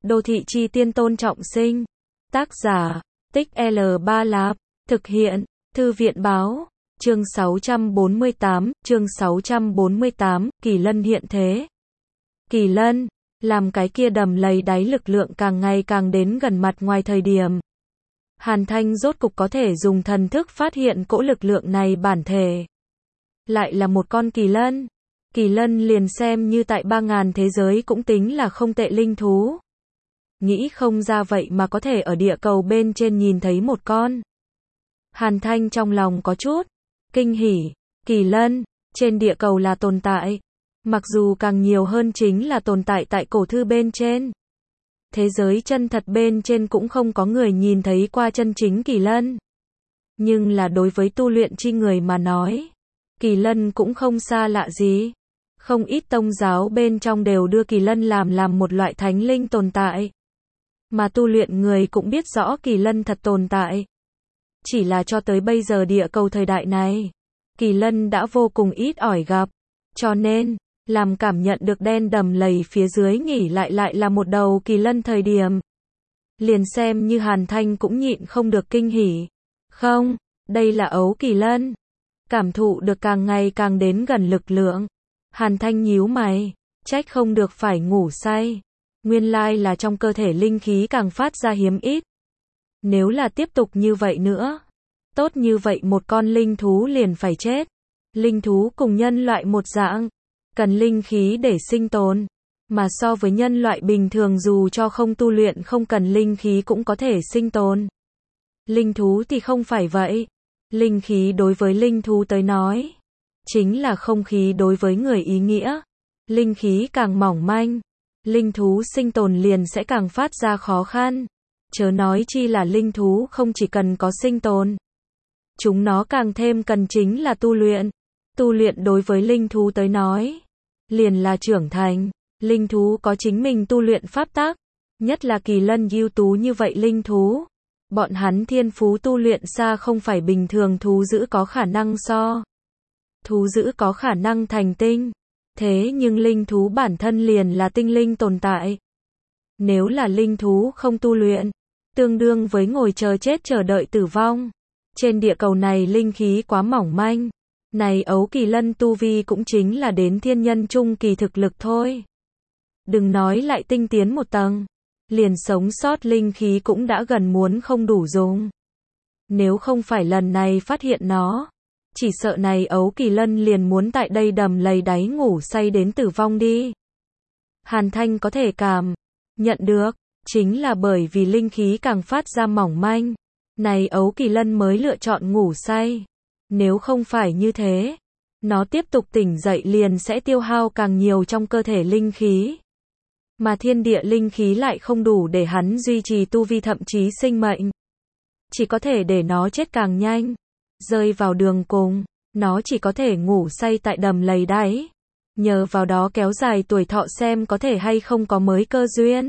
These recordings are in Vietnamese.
Đô thị chi tiên Tôn Trọng Sinh. Tác giả, Tích L3 Lạp. Thực hiện, Thư viện báo. Chương 648, Kỳ Lân hiện thế. Kỳ Lân, làm cái kia đầm lầy đáy lực lượng càng ngày càng đến gần mặt ngoài thời điểm. Hàn Thanh rốt cục có thể dùng thần thức phát hiện cỗ lực lượng này bản thể. Lại là một con kỳ lân. Kỳ lân liền xem như tại 3.000 thế giới cũng tính là không tệ linh thú. Nghĩ không ra vậy mà có thể ở địa cầu bên trên nhìn thấy một con. Hàn Thanh trong lòng có chút kinh hỉ. Kỳ lân, trên địa cầu là tồn tại. Mặc dù càng nhiều hơn chính là tồn tại tại cổ thư bên trên. Thế giới chân thật bên trên cũng không có người nhìn thấy qua chân chính kỳ lân. Nhưng là đối với tu luyện chi người mà nói, kỳ lân cũng không xa lạ gì. Không ít tông giáo bên trong đều đưa kỳ lân làm một loại thánh linh tồn tại. Mà tu luyện người cũng biết rõ kỳ lân thật tồn tại. Chỉ là cho tới bây giờ địa cầu thời đại này, kỳ lân đã vô cùng ít ỏi gặp. Cho nên, làm cảm nhận được đen đầm lầy phía dưới nghỉ lại là một đầu kỳ lân thời điểm. Liền xem như Hàn Thanh cũng nhịn không được kinh hỉ. Không, đây là ấu kỳ lân. Cảm thụ được càng ngày càng đến gần lực lượng. Hàn Thanh nhíu mày, trách không được phải ngủ say. Nguyên lai là trong cơ thể linh khí càng phát ra hiếm ít. Nếu là tiếp tục như vậy nữa, tốt như vậy một con linh thú liền phải chết. Linh thú cùng nhân loại một dạng, cần linh khí để sinh tồn. Mà so với nhân loại bình thường dù cho không tu luyện không cần linh khí cũng có thể sinh tồn. Linh thú thì không phải vậy. Linh khí đối với linh thú tới nói, chính là không khí đối với người ý nghĩa. Linh khí càng mỏng manh, linh thú sinh tồn liền sẽ càng phát ra khó khăn. Chớ nói chi là linh thú không chỉ cần có sinh tồn. Chúng nó càng thêm cần chính là tu luyện. Tu luyện đối với linh thú tới nói, liền là trưởng thành. Linh thú có chính mình tu luyện pháp tắc. Nhất là kỳ lân ưu tú như vậy linh thú. Bọn hắn thiên phú tu luyện xa không phải bình thường thú dữ có khả năng so. Thú dữ có khả năng thành tinh. Thế nhưng linh thú bản thân liền là tinh linh tồn tại. Nếu là linh thú không tu luyện, tương đương với ngồi chờ chết chờ đợi tử vong. Trên địa cầu này linh khí quá mỏng manh. Này ấu kỳ lân tu vi cũng chính là đến thiên nhân trung kỳ thực lực thôi. Đừng nói lại tinh tiến một tầng. Liền sống sót linh khí cũng đã gần muốn không đủ dùng. Nếu không phải lần này phát hiện nó, chỉ sợ này ấu kỳ lân liền muốn tại đây đầm lầy đáy ngủ say đến tử vong đi. Hàn Thanh có thể cảm nhận được, chính là bởi vì linh khí càng phát ra mỏng manh, này ấu kỳ lân mới lựa chọn ngủ say. Nếu không phải như thế, nó tiếp tục tỉnh dậy liền sẽ tiêu hao càng nhiều trong cơ thể linh khí. Mà thiên địa linh khí lại không đủ để hắn duy trì tu vi thậm chí sinh mệnh. Chỉ có thể để nó chết càng nhanh. Rơi vào đường cùng, nó chỉ có thể ngủ say tại đầm lầy đáy. Nhờ vào đó kéo dài tuổi thọ xem có thể hay không có mới cơ duyên.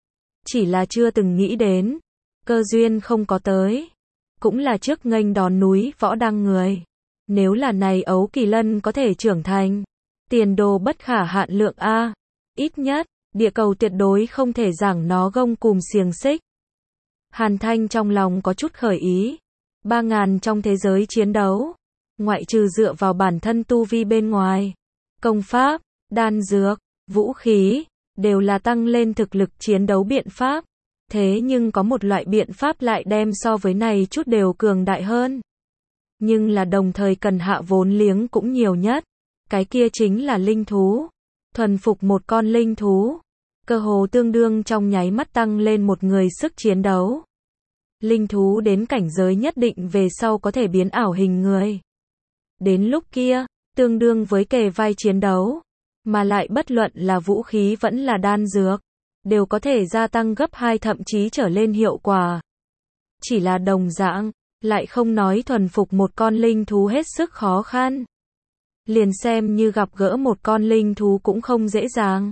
Chỉ là chưa từng nghĩ đến. Cơ duyên không có tới. Cũng là trước nghênh đón núi võ đăng người. Nếu là này ấu kỳ lân có thể trưởng thành. Tiền đồ bất khả hạn lượng A. Ít nhất, địa cầu tuyệt đối không thể giảng nó gông cùm xiềng xích. Hàn Thanh trong lòng có chút khởi ý. 3.000 trong thế giới chiến đấu. Ngoại trừ dựa vào bản thân tu vi bên ngoài. Công pháp, đan dược, vũ khí, đều là tăng lên thực lực chiến đấu biện pháp. Thế nhưng có một loại biện pháp lại đem so với này chút đều cường đại hơn. Nhưng là đồng thời cần hạ vốn liếng cũng nhiều nhất. Cái kia chính là linh thú. Thuần phục một con linh thú. Cơ hồ tương đương trong nháy mắt tăng lên một người sức chiến đấu. Linh thú đến cảnh giới nhất định về sau có thể biến ảo hình người. Đến lúc kia, tương đương với kề vai chiến đấu. Mà lại bất luận là vũ khí vẫn là đan dược. Đều có thể gia tăng gấp 2 thậm chí trở lên hiệu quả. Chỉ là đồng dạng, lại không nói thuần phục một con linh thú hết sức khó khăn. Liền xem như gặp gỡ một con linh thú cũng không dễ dàng.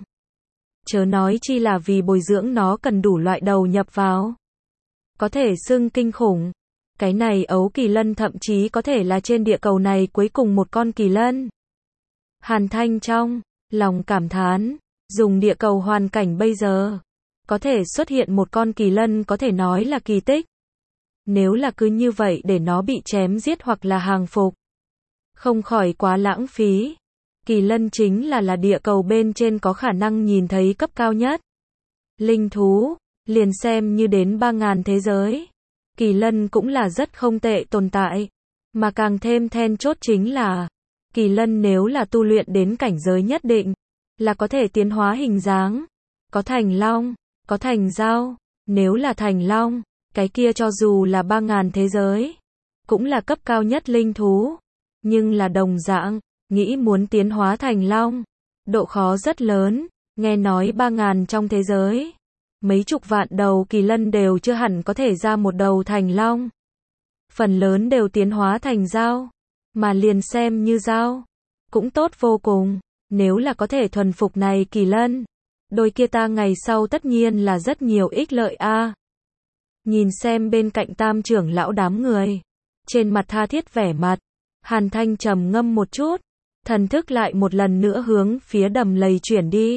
Chớ nói chi là vì bồi dưỡng nó cần đủ loại đầu nhập vào. Có thể xưng kinh khủng. Cái này ấu kỳ lân thậm chí có thể là trên địa cầu này cuối cùng một con kỳ lân. Hàn Thanh trong lòng cảm thán, dùng địa cầu hoàn cảnh bây giờ, Có thể xuất hiện một con kỳ lân có thể nói là kỳ tích. Nếu là cứ như vậy để nó bị chém giết hoặc là hàng phục, không khỏi quá lãng phí. Kỳ lân chính là địa cầu bên trên có khả năng nhìn thấy cấp cao nhất. Linh thú, liền xem như đến 3.000 thế giới. Kỳ lân cũng là rất không tệ tồn tại. Mà càng thêm then chốt chính là, kỳ lân nếu là tu luyện đến cảnh giới nhất định, là có thể tiến hóa hình dáng. Có thành long, có thành dao. Nếu là thành long, cái kia cho dù là 3.000 thế giới, cũng là cấp cao nhất linh thú. Nhưng là đồng dạng, nghĩ muốn tiến hóa thành long, độ khó rất lớn. Nghe nói 3.000 trong thế giới, mấy chục vạn đầu kỳ lân đều chưa hẳn có thể ra một đầu thành long. Phần lớn đều tiến hóa thành dao, mà liền xem như dao, cũng tốt vô cùng. Nếu là có thể thuần phục này kỳ lân, đôi kia ta ngày sau tất nhiên là rất nhiều ích lợi a. Nhìn xem bên cạnh Tam trưởng lão đám người, trên mặt tha thiết vẻ mặt, Hàn Thanh trầm ngâm một chút, thần thức lại một lần nữa hướng phía đầm lầy chuyển đi.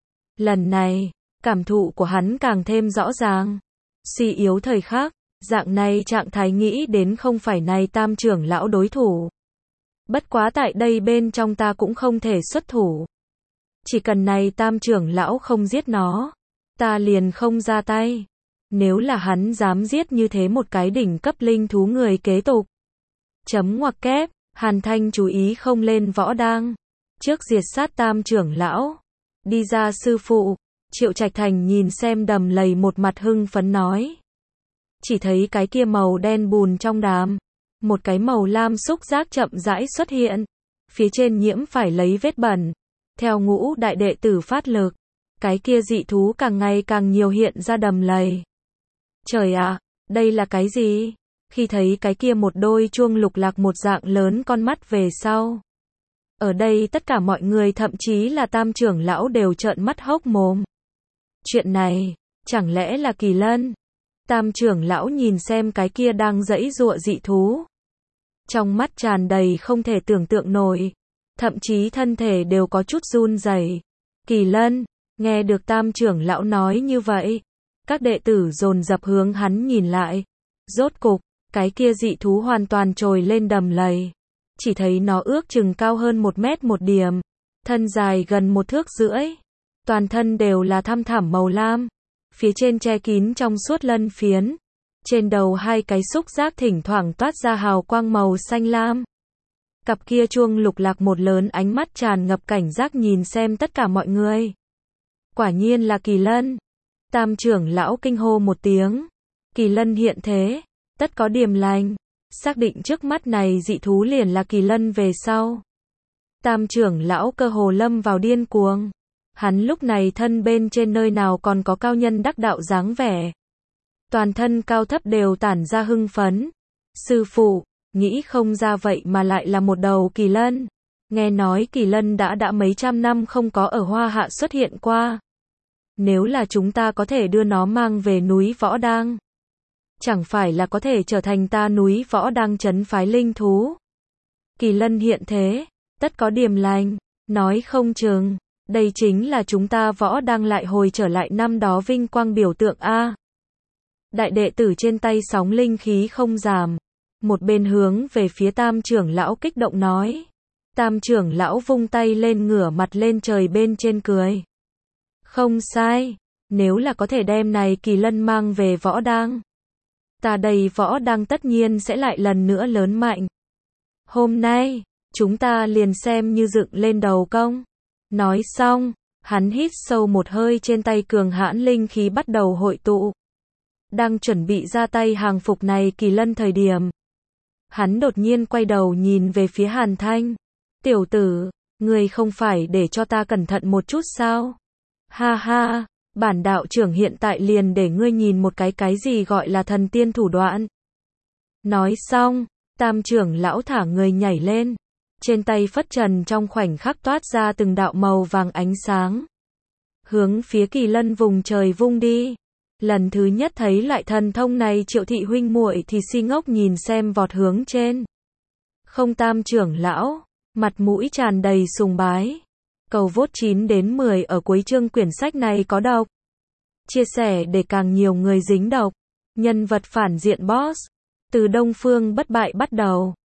Lần này, cảm thụ của hắn càng thêm rõ ràng. Suy yếu thời khắc, dạng này trạng thái nghĩ đến không phải này Tam trưởng lão đối thủ. Bất quá tại đây bên trong ta cũng không thể xuất thủ. Chỉ cần này Tam trưởng lão không giết nó, ta liền không ra tay. Nếu là hắn dám giết như thế một cái đỉnh cấp linh thú người kế tục. Chấm ngoặc kép, Hàn Thanh chú ý không lên võ đang. Trước diệt sát Tam trưởng lão. Đi ra sư phụ. Triệu Trạch Thành nhìn xem đầm lầy một mặt hưng phấn nói. Chỉ thấy cái kia màu đen bùn trong đám. Một cái màu lam xúc giác chậm rãi xuất hiện. Phía trên nhiễm phải lấy vết bẩn. Theo ngũ đại đệ tử phát lực. Cái kia dị thú càng ngày càng nhiều hiện ra đầm lầy. Trời ạ, đây là cái gì? Khi thấy cái kia một đôi chuông lục lạc một dạng lớn con mắt về sau. Ở đây tất cả mọi người thậm chí là Tam trưởng lão đều trợn mắt hốc mồm. Chuyện này, chẳng lẽ là kỳ lân? Tam trưởng lão nhìn xem cái kia đang giãy giụa dị thú. Trong mắt tràn đầy không thể tưởng tượng nổi. Thậm chí thân thể đều có chút run rẩy. Kỳ lân, nghe được Tam trưởng lão nói như vậy. Các đệ tử dồn dập hướng hắn nhìn lại. Rốt cục, cái kia dị thú hoàn toàn trồi lên đầm lầy. Chỉ thấy nó ước chừng cao hơn 1 mét một điểm. Thân dài gần 1 thước rưỡi. Toàn thân đều là thăm thẳm màu lam. Phía trên che kín trong suốt lân phiến. Trên đầu 2 cái xúc giác thỉnh thoảng toát ra hào quang màu xanh lam. Cặp kia chuông lục lạc một lớn ánh mắt tràn ngập cảnh giác nhìn xem tất cả mọi người. Quả nhiên là kỳ lân. Tam trưởng lão kinh hô một tiếng. Kỳ lân hiện thế, tất có điềm lành. Xác định trước mắt này dị thú liền là kỳ lân về sau. Tam trưởng lão cơ hồ lâm vào điên cuồng. Hắn lúc này thân bên trên nơi nào còn có cao nhân đắc đạo dáng vẻ. Toàn thân cao thấp đều tản ra hưng phấn. Sư phụ, nghĩ không ra vậy mà lại là một đầu kỳ lân. Nghe nói kỳ lân đã mấy trăm năm không có ở Hoa Hạ xuất hiện qua. Nếu là chúng ta có thể đưa nó mang về núi Võ Đang, chẳng phải là có thể trở thành ta núi Võ Đang trấn phái linh thú. Kỳ lân hiện thế, tất có điềm lành, nói không chừng, đây chính là chúng ta Võ Đang lại hồi trở lại năm đó vinh quang biểu tượng a. Đại đệ tử trên tay sóng linh khí không giảm, một bên hướng về phía Tam trưởng lão kích động nói. Tam trưởng lão vung tay lên ngửa mặt lên trời bên trên cười. Không sai, nếu là có thể đem này kỳ lân mang về Võ Đang, ta đây Võ Đang tất nhiên sẽ lại lần nữa lớn mạnh. Hôm nay, chúng ta liền xem như dựng lên đầu công. Nói xong, hắn hít sâu một hơi trên tay cường hãn linh khí bắt đầu hội tụ. Đang chuẩn bị ra tay hàng phục này kỳ lân thời điểm. Hắn đột nhiên quay đầu nhìn về phía Hàn Thanh. Tiểu tử, ngươi không phải để cho ta cẩn thận một chút sao? Ha ha, bản đạo trưởng hiện tại liền để ngươi nhìn một cái gì gọi là thần tiên thủ đoạn. Nói xong, Tam trưởng lão thả người nhảy lên. Trên tay phất trần trong khoảnh khắc toát ra từng đạo màu vàng ánh sáng. Hướng phía kỳ lân vùng trời vung đi. Lần thứ nhất thấy loại thần thông này Triệu thị huynh muội thì si ngốc nhìn xem vọt hướng trên. Không Tam trưởng lão, mặt mũi tràn đầy sùng bái. Cầu vote 9 đến 10 ở cuối chương quyển sách này có đọc. Chia sẻ để càng nhiều người dính độc. Nhân vật phản diện boss. Từ Đông Phương bất bại bắt đầu.